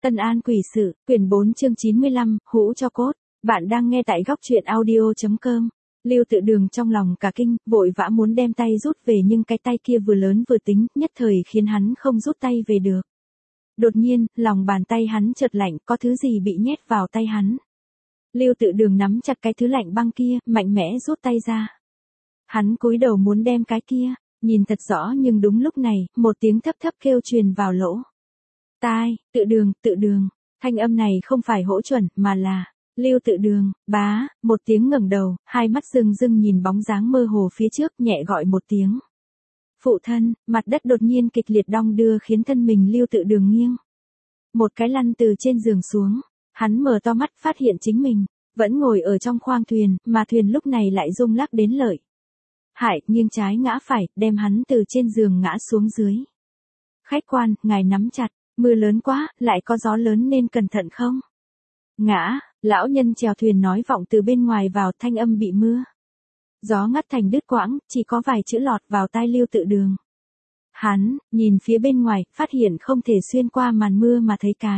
Tân An Quỷ Sự, quyển 4 chương 95, hũ cho cốt. Bạn đang nghe tại góc truyện audio.com. Lưu Tự Đường trong lòng cả kinh, vội vã muốn đem tay rút về nhưng cái tay kia vừa lớn vừa tính, nhất thời khiến hắn không rút tay về được. Đột nhiên, lòng bàn tay hắn chợt lạnh, có thứ gì bị nhét vào tay hắn. Lưu Tự Đường nắm chặt cái thứ lạnh băng kia, mạnh mẽ rút tay ra. Hắn cúi đầu muốn đem cái kia, nhìn thật rõ nhưng đúng lúc này, một tiếng thấp thấp kêu truyền vào lỗ tai. Tự Đường, thanh âm này không phải hỗ chuẩn mà là Lưu Tự Đường. Bá, một tiếng ngẩng đầu, hai mắt rưng rưng nhìn bóng dáng mơ hồ phía trước, nhẹ gọi một tiếng. Phụ thân. Mặt đất đột nhiên kịch liệt đong đưa khiến thân mình Lưu Tự Đường nghiêng. Một cái lăn từ trên giường xuống, hắn mở to mắt phát hiện chính mình vẫn ngồi ở trong khoang thuyền, mà thuyền lúc này lại rung lắc đến lợi hại, nghiêng trái ngã phải, đem hắn từ trên giường ngã xuống dưới. Khách quan, ngài nắm chặt, mưa lớn quá, lại có gió lớn nên cẩn thận không? Ngã, lão nhân chèo thuyền nói vọng từ bên ngoài vào, thanh âm bị mưa gió ngắt thành đứt quãng, chỉ có vài chữ lọt vào tai Lưu Tự Đường. Hắn nhìn phía bên ngoài, phát hiện không thể xuyên qua màn mưa mà thấy cái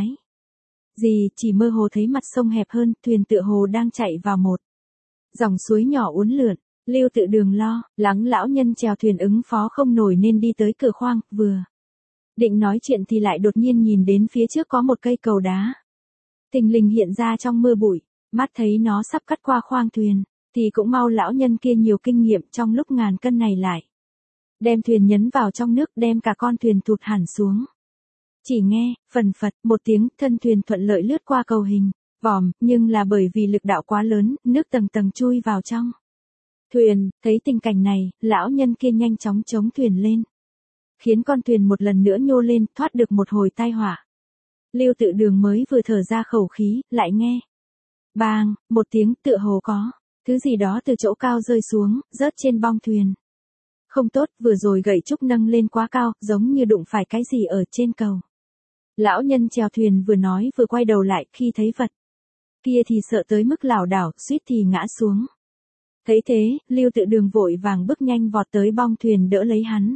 gì, chỉ mơ hồ thấy mặt sông hẹp hơn, thuyền tựa hồ đang chạy vào một dòng suối nhỏ uốn lượn. Lưu Tự Đường lo lắng lão nhân chèo thuyền ứng phó không nổi nên đi tới cửa khoang, vừa định nói chuyện thì lại đột nhiên nhìn đến phía trước có một cây cầu đá thình lình hiện ra trong mưa bụi, mắt thấy nó sắp cắt qua khoang thuyền, thì cũng mau lão nhân kia nhiều kinh nghiệm, trong lúc ngàn cân này lại đem thuyền nhấn vào trong nước, đem cả con thuyền tụt hẳn xuống. Chỉ nghe phần phật một tiếng, thân thuyền thuận lợi lướt qua cầu hình vòm, nhưng là bởi vì lực đạo quá lớn, nước tầng tầng chui vào trong thuyền. Thấy tình cảnh này, lão nhân kia nhanh chóng chống thuyền lên, khiến con thuyền một lần nữa nhô lên, thoát được một hồi tai họa. Lưu Tự Đường mới vừa thở ra khẩu khí, lại nghe bang một tiếng, tựa hồ có thứ gì đó từ chỗ cao rơi xuống, rớt trên bong thuyền. Không tốt, vừa rồi gậy trúc nâng lên quá cao, giống như đụng phải cái gì ở trên cầu. Lão nhân chèo thuyền vừa nói vừa quay đầu lại, khi thấy vật kia thì sợ tới mức lảo đảo, suýt thì ngã xuống. Thấy thế, Lưu Tự Đường vội vàng bước nhanh vọt tới bong thuyền đỡ lấy hắn.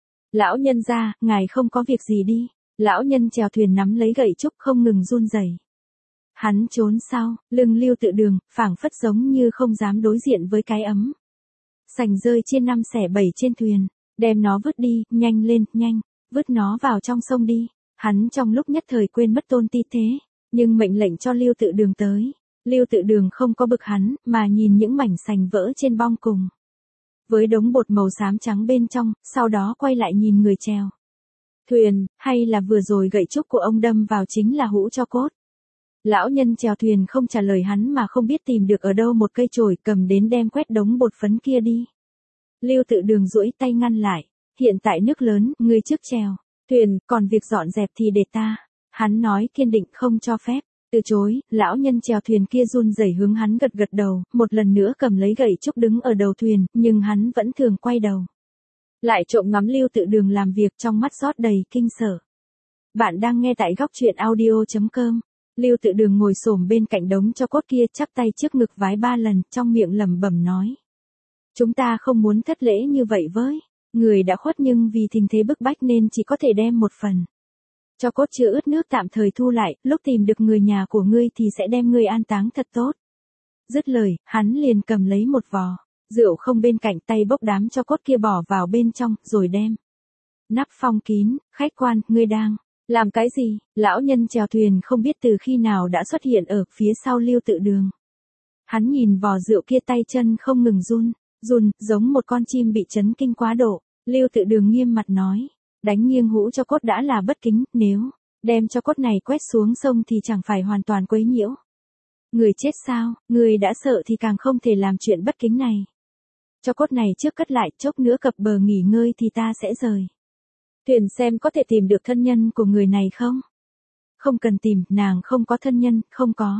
Lão nhân gia, ngài không có việc gì đi. Lão nhân chèo thuyền nắm lấy gậy trúc không ngừng run rẩy. Hắn trốn sau lưng Lưu Tự Đường, phảng phất giống như không dám đối diện với cái ấm sành rơi trên 5/7 trên thuyền. Đem nó vứt đi, nhanh lên, nhanh, vứt nó vào trong sông đi. Hắn trong lúc nhất thời quên mất tôn ti thế, nhưng mệnh lệnh cho Lưu Tự Đường tới. Lưu Tự Đường không có bực hắn, mà nhìn những mảnh sành vỡ trên bong cùng với đống bột màu xám trắng bên trong, sau đó quay lại nhìn người chèo thuyền, hay là vừa rồi gậy trúc của ông đâm vào chính là hũ cho cốt. Lão nhân chèo thuyền không trả lời hắn mà không biết tìm được ở đâu một cây chổi, cầm đến đem quét đống bột phấn kia đi. Lưu Tự Đường duỗi tay ngăn lại, hiện tại nước lớn, ngươi trước chèo thuyền, còn việc dọn dẹp thì để ta. Hắn nói kiên định không cho phép từ chối. Lão nhân chèo thuyền kia run rẩy hướng hắn gật gật đầu, một lần nữa cầm lấy gậy trúc đứng ở đầu thuyền, nhưng hắn vẫn thường quay đầu lại trộm ngắm Lưu Tự Đường làm việc, trong mắt rót đầy kinh sợ. Bạn đang nghe tại góc truyện audio.com. Lưu Tự Đường ngồi xổm bên cạnh đống cho cốt kia, chắp tay trước ngực vái 3 lần, trong miệng lẩm bẩm nói: chúng ta không muốn thất lễ như vậy với người đã khuất, nhưng vì tình thế bức bách nên chỉ có thể đem một phần cho cốt chưa ướt nước tạm thời thu lại, lúc tìm được người nhà của ngươi thì sẽ đem ngươi an táng thật tốt. Dứt lời, hắn liền cầm lấy một vò rượu không bên cạnh, tay bốc đám cho cốt kia bỏ vào bên trong, rồi đem nắp phong kín. Khách quan, ngươi đang làm cái gì? Lão nhân chèo thuyền không biết từ khi nào đã xuất hiện ở phía sau Lưu Tự Đường. Hắn nhìn vò rượu kia, tay chân không ngừng run, giống một con chim bị chấn kinh quá độ. Lưu Tự Đường nghiêm mặt nói: đánh nghiêng hũ cho cốt đã là bất kính, nếu đem cho cốt này quét xuống sông thì chẳng phải hoàn toàn quấy nhiễu người chết sao? Người đã sợ thì càng không thể làm chuyện bất kính này. Cho cốt này trước cất lại, chốc nữa cập bờ nghỉ ngơi thì ta sẽ rời thuyền xem có thể tìm được thân nhân của người này không. Không cần tìm, nàng không có thân nhân, không có.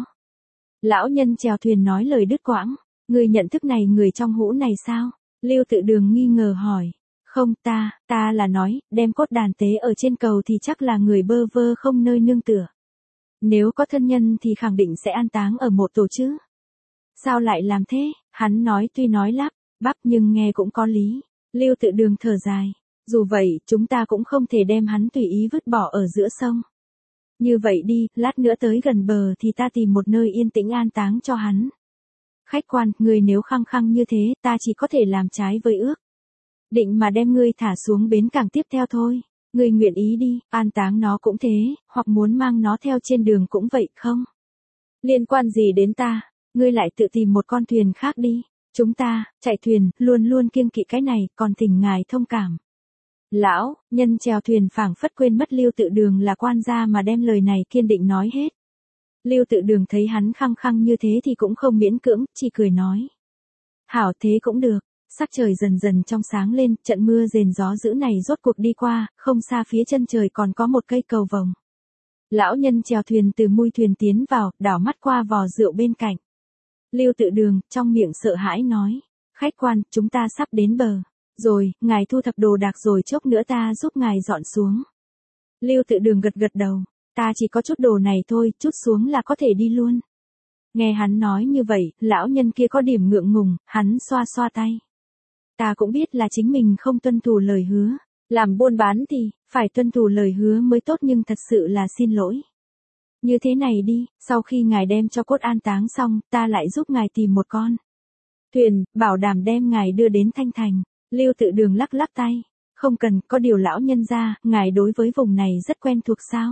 Lão nhân chèo thuyền nói lời đứt quãng. Người nhận thức này người trong hũ này sao? Lưu Tự Đường nghi ngờ hỏi. Không, ta là nói, đem cốt đàn tế ở trên cầu thì chắc là người bơ vơ không nơi nương tựa. Nếu có thân nhân thì khẳng định sẽ an táng ở mộ tổ chứ. Sao lại làm thế? Hắn nói tuy nói lắp bắp nhưng nghe cũng có lý. Lưu Tự Đường thở dài. Dù vậy, chúng ta cũng không thể đem hắn tùy ý vứt bỏ ở giữa sông. Như vậy đi, lát nữa tới gần bờ thì ta tìm một nơi yên tĩnh an táng cho hắn. Khách quan, người nếu khăng khăng như thế, ta chỉ có thể làm trái với ước. Định mà đem ngươi thả xuống bến cảng tiếp theo thôi. Ngươi nguyện ý đi, an táng nó cũng thế, hoặc muốn mang nó theo trên đường cũng vậy không? Liên quan gì đến ta, ngươi lại tự tìm một con thuyền khác đi. Chúng ta, chạy thuyền, luôn luôn kiêng kỵ cái này, còn thỉnh ngài thông cảm. Lão, nhân chèo thuyền phảng phất quên mất Lưu Tự Đường là quan gia mà đem lời này kiên định nói hết. Lưu Tự Đường thấy hắn khăng khăng như thế thì cũng không miễn cưỡng, chỉ cười nói. Hảo thế cũng được, sắc trời dần dần trong sáng lên, trận mưa rền gió dữ này rốt cuộc đi qua, không xa phía chân trời còn có một cây cầu vồng. Lão nhân chèo thuyền từ mui thuyền tiến vào, đảo mắt qua vò rượu bên cạnh. Lưu Tự Đường, trong miệng sợ hãi nói. Khách quan, chúng ta sắp đến bờ. Rồi, ngài thu thập đồ đạc rồi chốc nữa ta giúp ngài dọn xuống. Lưu Tự Đường gật gật đầu. Ta chỉ có chút đồ này thôi, chút xuống là có thể đi luôn. Nghe hắn nói như vậy, lão nhân kia có điểm ngượng ngùng, hắn xoa xoa tay. Ta cũng biết là chính mình không tuân thủ lời hứa. Làm buôn bán thì, phải tuân thủ lời hứa mới tốt nhưng thật sự là xin lỗi. Như thế này đi, sau khi ngài đem cho cốt an táng xong, ta lại giúp ngài tìm một con thuyền, bảo đảm đem ngài đưa đến Thanh Thành. Lưu Tự Đường lắc lắc tay. Không cần, có điều lão nhân gia, ngài đối với vùng này rất quen thuộc sao?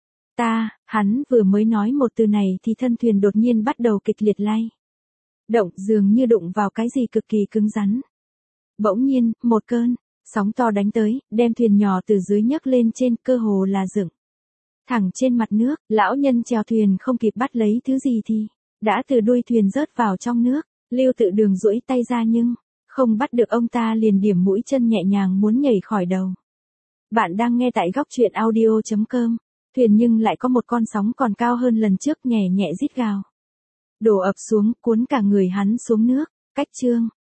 Hắn vừa mới nói một từ này thì thân thuyền đột nhiên bắt đầu kịch liệt lay động, dường như đụng vào cái gì cực kỳ cứng rắn. Bỗng nhiên, một cơn sóng to đánh tới, đem thuyền nhỏ từ dưới nhấc lên trên, cơ hồ là dựng thẳng trên mặt nước. Lão nhân chèo thuyền không kịp bắt lấy thứ gì thì đã từ đuôi thuyền rớt vào trong nước. Lưu Tự Đường duỗi tay ra nhưng không bắt được ông ta, liền điểm mũi chân nhẹ nhàng muốn nhảy khỏi đầu. Bạn đang nghe tại góc truyện audio.com. Thuyền nhưng lại có một con sóng còn cao hơn lần trước, nhẹ nhẹ rít gào đổ ập xuống, cuốn cả người hắn xuống nước. Cách chương